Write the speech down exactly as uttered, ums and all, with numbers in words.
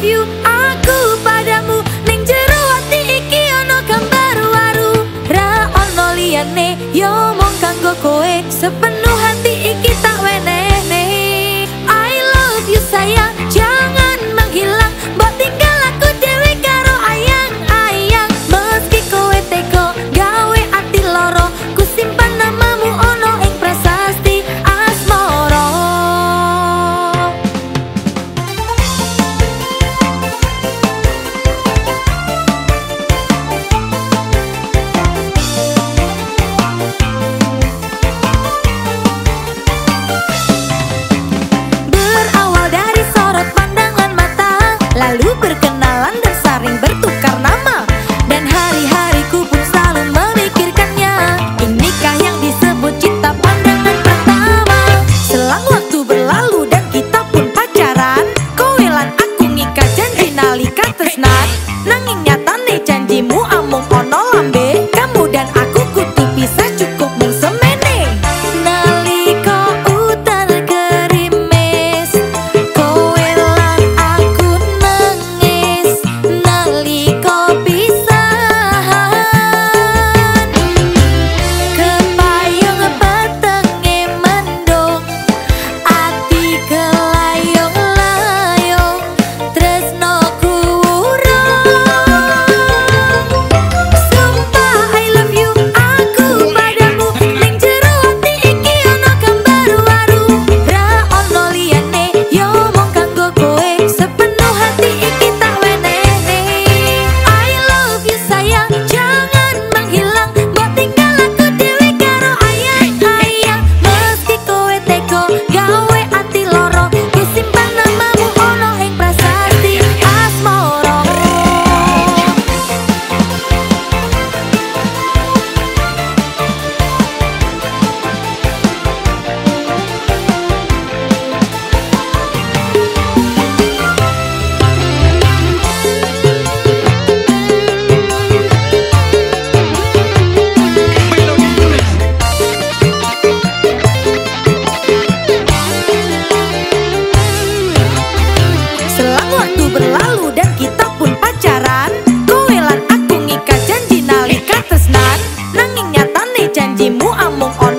you, aku padamu. Ning jero ati iki ono gambar waru. Ra ono liyane yo mung kanggo kowe. Sepenuh hati iki tak wenehne. I love you sayang, jangan menghilang. Mbok tinggal aku dhewe karo ayang-ayang. Meski kowe teko gawe ati loro, ku simpan namamu ono ing prasasti asmara. Berawal dari sorot pandangan mata, lalu berkenalan dan saring bertukar nama. Dan hari-hariku pun selalu memikirkannya. Inikah yang disebut cinta pandangan pertama? Selang waktu berlalu dan kita pun pacaran. Kowe lan aku ngikah janji nalika tresnan. Nanging nyatane janjimu amung ono lambe. Kamu dan aku kudu pisah cukup mung semene. Nalika udan gerimis, kowe lan aku nangis. Nalika pisahan, kepayung petenge mendung, ati kelayong-layong, tresnoku urung. Sumpah I love you, aku padamu. Ning jero ati iki ono gambar waru. Ra ono liyane yo mung kanggo kowe. Sepenuh hati iki tak wenehne. I love you sayang, jangan menghilang. Mbok tinggal aku dhewe karo ayang-ayang. Meski kowe teko gawe ati loro, ku simpan namamu ono ing prasasti asmara. Selang waktu berlalu dan kita pun pacaran. Kowe lan aku ngikah janji nalika tresnan. Nanging nyatane janjimu amung ono